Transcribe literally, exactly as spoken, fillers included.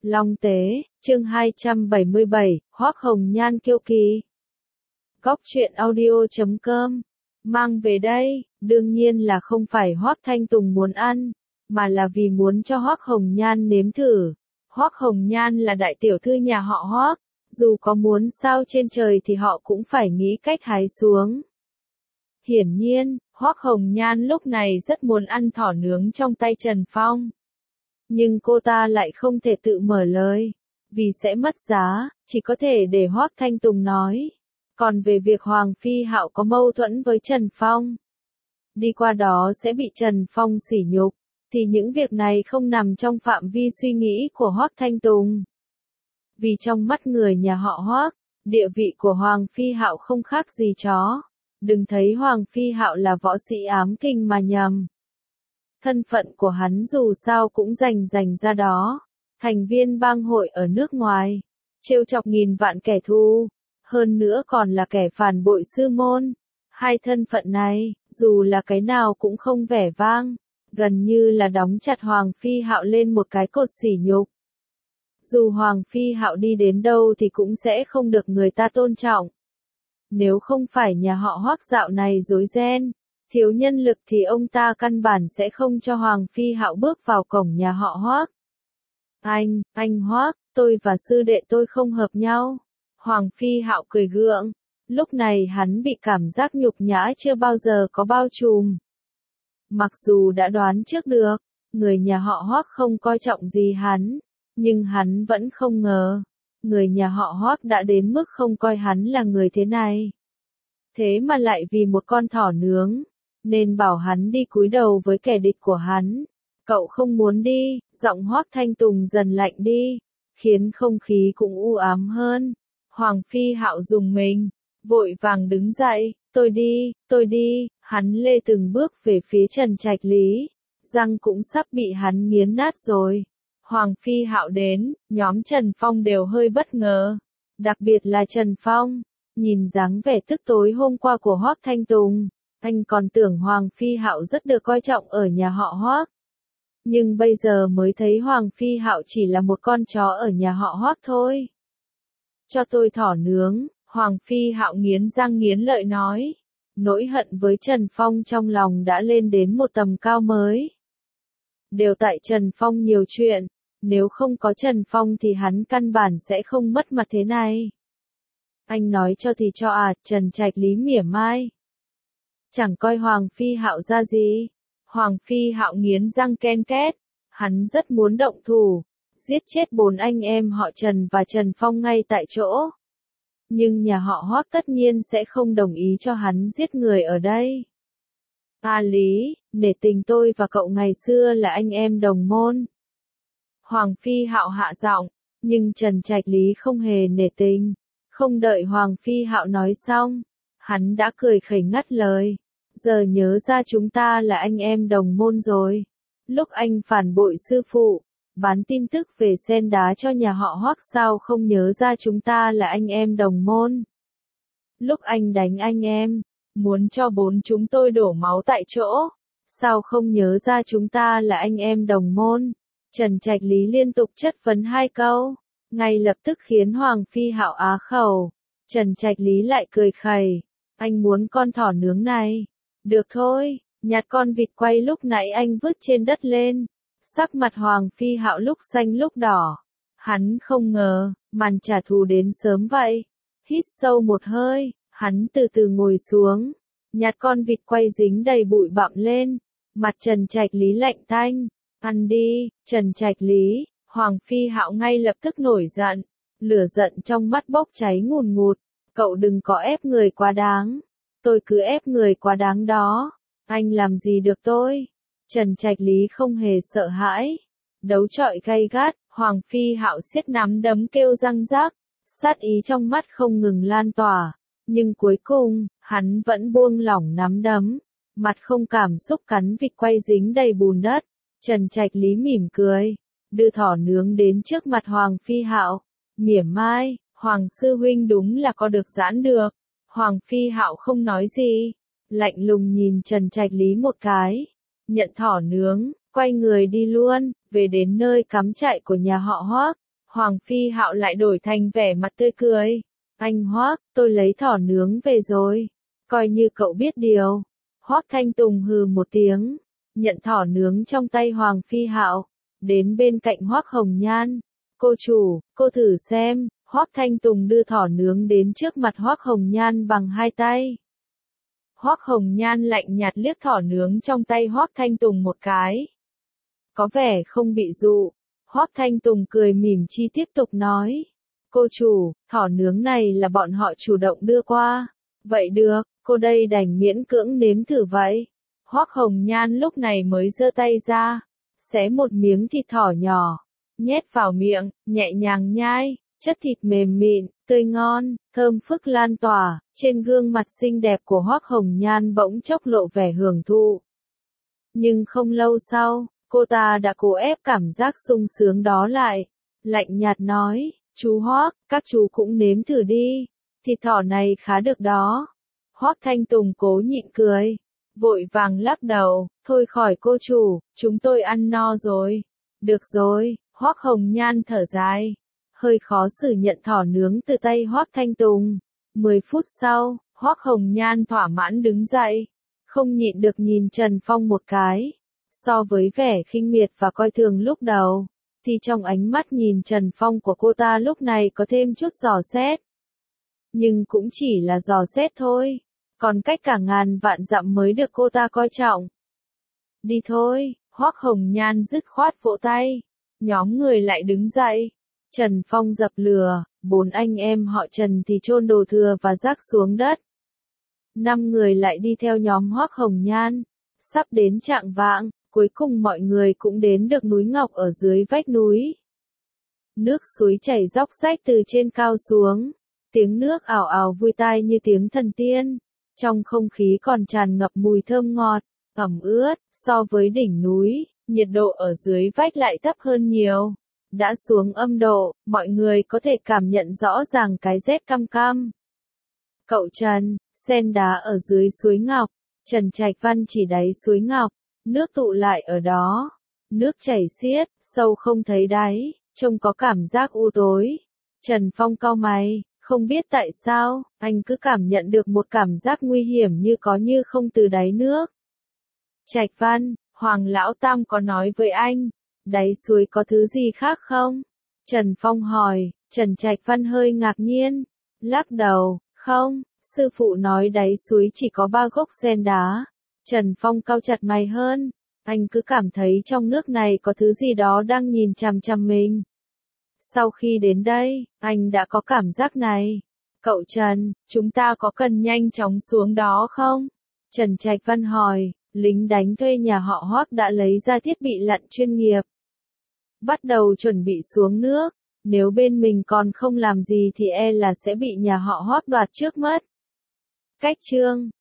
Long Tế, chương hai trăm bảy mươi bảy, Hoắc Hồng Nhan kiêu kỳ. Góc truyện audio chấm com, mang về đây, đương nhiên là không phải Hoắc Thanh Tùng muốn ăn, mà là vì muốn cho Hoắc Hồng Nhan nếm thử. Hoắc Hồng Nhan là đại tiểu thư nhà họ Hoắc, dù có muốn sao trên trời thì họ cũng phải nghĩ cách hái xuống. Hiển nhiên, Hoắc Hồng Nhan lúc này rất muốn ăn thỏ nướng trong tay Trần Phong. Nhưng cô ta lại không thể tự mở lời, vì sẽ mất giá, chỉ có thể để Hoắc Thanh Tùng nói. Còn về việc Hoàng Phi Hạo có mâu thuẫn với Trần Phong, đi qua đó sẽ bị Trần Phong sỉ nhục, thì những việc này không nằm trong phạm vi suy nghĩ của Hoắc Thanh Tùng. Vì trong mắt người nhà họ Hoắc, địa vị của Hoàng Phi Hạo không khác gì chó. Đừng thấy Hoàng Phi Hạo là võ sĩ ám kình mà nhầm. Thân phận của hắn dù sao cũng rành rành ra đó, thành viên bang hội ở nước ngoài, trêu chọc nghìn vạn kẻ thù, hơn nữa còn là kẻ phản bội sư môn. Hai thân phận này, dù là cái nào cũng không vẻ vang, gần như là đóng chặt Hoàng Phi Hạo lên một cái cột sỉ nhục. Dù Hoàng Phi Hạo đi đến đâu thì cũng sẽ không được người ta tôn trọng. Nếu không phải nhà họ Hoắc dạo này rối ren, thiếu nhân lực thì ông ta căn bản sẽ không cho Hoàng Phi Hạo bước vào cổng nhà họ Hoắc. Anh, anh Hoắc, tôi và sư đệ tôi không hợp nhau. Hoàng Phi Hạo cười gượng. Lúc này hắn bị cảm giác nhục nhã chưa bao giờ có bao trùm. Mặc dù đã đoán trước được, người nhà họ Hoắc không coi trọng gì hắn, nhưng hắn vẫn không ngờ, người nhà họ Hoắc đã đến mức không coi hắn là người thế này. Thế mà lại vì một con thỏ nướng, nên bảo hắn đi cúi đầu với kẻ địch của hắn. Cậu không muốn đi, giọng Hoắc Thanh Tùng dần lạnh đi, khiến không khí cũng u ám hơn. Hoàng Phi Hạo dùng mình, vội vàng đứng dậy, tôi đi, tôi đi, hắn lê từng bước về phía Trần Trạch Lý, răng cũng sắp bị hắn nghiến nát rồi. Hoàng Phi Hạo đến, nhóm Trần Phong đều hơi bất ngờ, đặc biệt là Trần Phong, nhìn dáng vẻ tức tối hôm qua của Hoắc Thanh Tùng, anh còn tưởng Hoàng Phi Hạo rất được coi trọng ở nhà họ Hoắc. Nhưng bây giờ mới thấy Hoàng Phi Hạo chỉ là một con chó ở nhà họ Hoắc thôi. Cho tôi thỏ nướng, Hoàng Phi Hạo nghiến răng nghiến lợi nói. Nỗi hận với Trần Phong trong lòng đã lên đến một tầm cao mới. Đều tại Trần Phong nhiều chuyện, nếu không có Trần Phong thì hắn căn bản sẽ không mất mặt thế này. Anh nói cho thì cho à, Trần Trạch Lý mỉa mai. Chẳng coi Hoàng Phi Hạo ra gì. Hoàng Phi Hạo nghiến răng ken két, hắn rất muốn động thủ, giết chết bốn anh em họ Trần và Trần Phong ngay tại chỗ. Nhưng nhà họ Hoắc tất nhiên sẽ không đồng ý cho hắn giết người ở đây. A Lý, nể tình tôi và cậu ngày xưa là anh em đồng môn. Hoàng Phi Hạo hạ giọng, nhưng Trần Trạch Lý không hề nể tình. Không đợi Hoàng Phi Hạo nói xong, hắn đã cười khẩy ngắt lời. Giờ nhớ ra chúng ta là anh em đồng môn rồi. Lúc anh phản bội sư phụ, bán tin tức về sen đá cho nhà họ Hoắc sao không nhớ ra chúng ta là anh em đồng môn. Lúc anh đánh anh em, muốn cho bốn chúng tôi đổ máu tại chỗ, sao không nhớ ra chúng ta là anh em đồng môn. Trần Trạch Lý liên tục chất vấn hai câu, ngay lập tức khiến Hoàng Phi Hạo á khẩu. Trần Trạch Lý lại cười khẩy, anh muốn con thỏ nướng này. Được thôi, nhặt con vịt quay lúc nãy anh vứt trên đất lên. Sắc mặt Hoàng Phi Hạo lúc xanh lúc đỏ. Hắn không ngờ, màn trả thù đến sớm vậy. Hít sâu một hơi, hắn từ từ ngồi xuống, nhặt con vịt quay dính đầy bụi bặm lên. Mặt Trần Trạch Lý lạnh tanh, ăn đi, Trần Trạch Lý. Hoàng Phi Hạo ngay lập tức nổi giận, lửa giận trong mắt bốc cháy ngùn ngụt. Cậu đừng có ép người quá đáng. Tôi cứ ép người quá đáng đó. Anh làm gì được tôi? Trần Trạch Lý không hề sợ hãi. Đấu chọi gay gắt, Hoàng Phi Hạo siết nắm đấm kêu răng rắc. Sát ý trong mắt không ngừng lan tỏa. Nhưng cuối cùng, hắn vẫn buông lỏng nắm đấm. Mặt không cảm xúc cắn vịt quay dính đầy bùn đất. Trần Trạch Lý mỉm cười, đưa thỏ nướng đến trước mặt Hoàng Phi Hạo. Mỉa mai, Hoàng sư huynh đúng là có được giãn được. Hoàng Phi Hạo không nói gì, lạnh lùng nhìn Trần Trạch Lý một cái, nhận thỏ nướng, quay người đi luôn, về đến nơi cắm trại của nhà họ Hoắc. Hoàng Phi Hạo lại đổi thành vẻ mặt tươi cười. Anh Hoác, tôi lấy thỏ nướng về rồi. Coi như cậu biết điều. Hoác Thanh Tùng hừ một tiếng, nhận thỏ nướng trong tay Hoàng Phi Hạo, đến bên cạnh Hoác Hồng Nhan. Cô chủ, cô thử xem. Hoác Thanh Tùng đưa thỏ nướng đến trước mặt Hoác Hồng Nhan bằng hai tay. Hoác Hồng Nhan lạnh nhạt liếc thỏ nướng trong tay Hoác Thanh Tùng một cái. Có vẻ không bị dụ. Hoác Thanh Tùng cười mỉm chi tiếp tục nói. Cô chủ, thỏ nướng này là bọn họ chủ động đưa qua. Vậy được, cô đây đành miễn cưỡng nếm thử vậy. Hoác Hồng Nhan lúc này mới giơ tay ra, xé một miếng thịt thỏ nhỏ, nhét vào miệng, nhẹ nhàng nhai, chất thịt mềm mịn, tươi ngon, thơm phức lan tỏa, trên gương mặt xinh đẹp của Hoác Hồng Nhan bỗng chốc lộ vẻ hưởng thụ. Nhưng không lâu sau, cô ta đã cố ép cảm giác sung sướng đó lại, lạnh nhạt nói, chú Hoác, các chú cũng nếm thử đi, thịt thỏ này khá được đó. Hoác Thanh Tùng cố nhịn cười, vội vàng lắc đầu, thôi khỏi cô chủ, chúng tôi ăn no rồi. Được rồi, Hoác Hồng Nhan thở dài, hơi khó xử nhận thỏ nướng từ tay Hoác Thanh Tùng. Mười phút sau, Hoác Hồng Nhan thỏa mãn đứng dậy, không nhịn được nhìn Trần Phong một cái. So với vẻ khinh miệt và coi thường lúc đầu, thì trong ánh mắt nhìn Trần Phong của cô ta lúc này có thêm chút dò xét. Nhưng cũng chỉ là dò xét thôi, còn cách cả ngàn vạn dặm mới được cô ta coi trọng. Đi thôi, Hoác Hồng Nhan dứt khoát vỗ tay, nhóm người lại đứng dậy. Trần Phong dập lửa, bốn anh em họ Trần thì chôn đồ thừa và rác xuống đất. Năm người lại đi theo nhóm Hoác Hồng Nhan, sắp đến chạng vạng, cuối cùng mọi người cũng đến được núi Ngọc ở dưới vách núi. Nước suối chảy róc rách từ trên cao xuống, tiếng nước ào ào vui tai như tiếng thần tiên. Trong không khí còn tràn ngập mùi thơm ngọt, ẩm ướt, so với đỉnh núi, nhiệt độ ở dưới vách lại thấp hơn nhiều. Đã xuống âm độ, mọi người có thể cảm nhận rõ ràng cái rét căm căm. Cậu Trần, sen đá ở dưới suối Ngọc, Trần Trạch Văn chỉ đáy suối Ngọc, nước tụ lại ở đó. Nước chảy xiết, sâu không thấy đáy, trông có cảm giác u tối. Trần Phong cau mày, không biết tại sao, anh cứ cảm nhận được một cảm giác nguy hiểm như có như không từ đáy nước. Trạch Văn, Hoàng Lão Tam có nói với anh, đáy suối có thứ gì khác không? Trần Phong hỏi, Trần Trạch Văn hơi ngạc nhiên, lắc đầu, không, sư phụ nói đáy suối chỉ có ba gốc sen đá. Trần Phong cau chặt mày hơn, anh cứ cảm thấy trong nước này có thứ gì đó đang nhìn chằm chằm mình. Sau khi đến đây, anh đã có cảm giác này. Cậu Trần, chúng ta có cần nhanh chóng xuống đó không? Trần Trạch Văn hỏi, lính đánh thuê nhà họ Hoác đã lấy ra thiết bị lặn chuyên nghiệp. Bắt đầu chuẩn bị xuống nước, nếu bên mình còn không làm gì thì e là sẽ bị nhà họ Hoác đoạt trước mất. Cách chương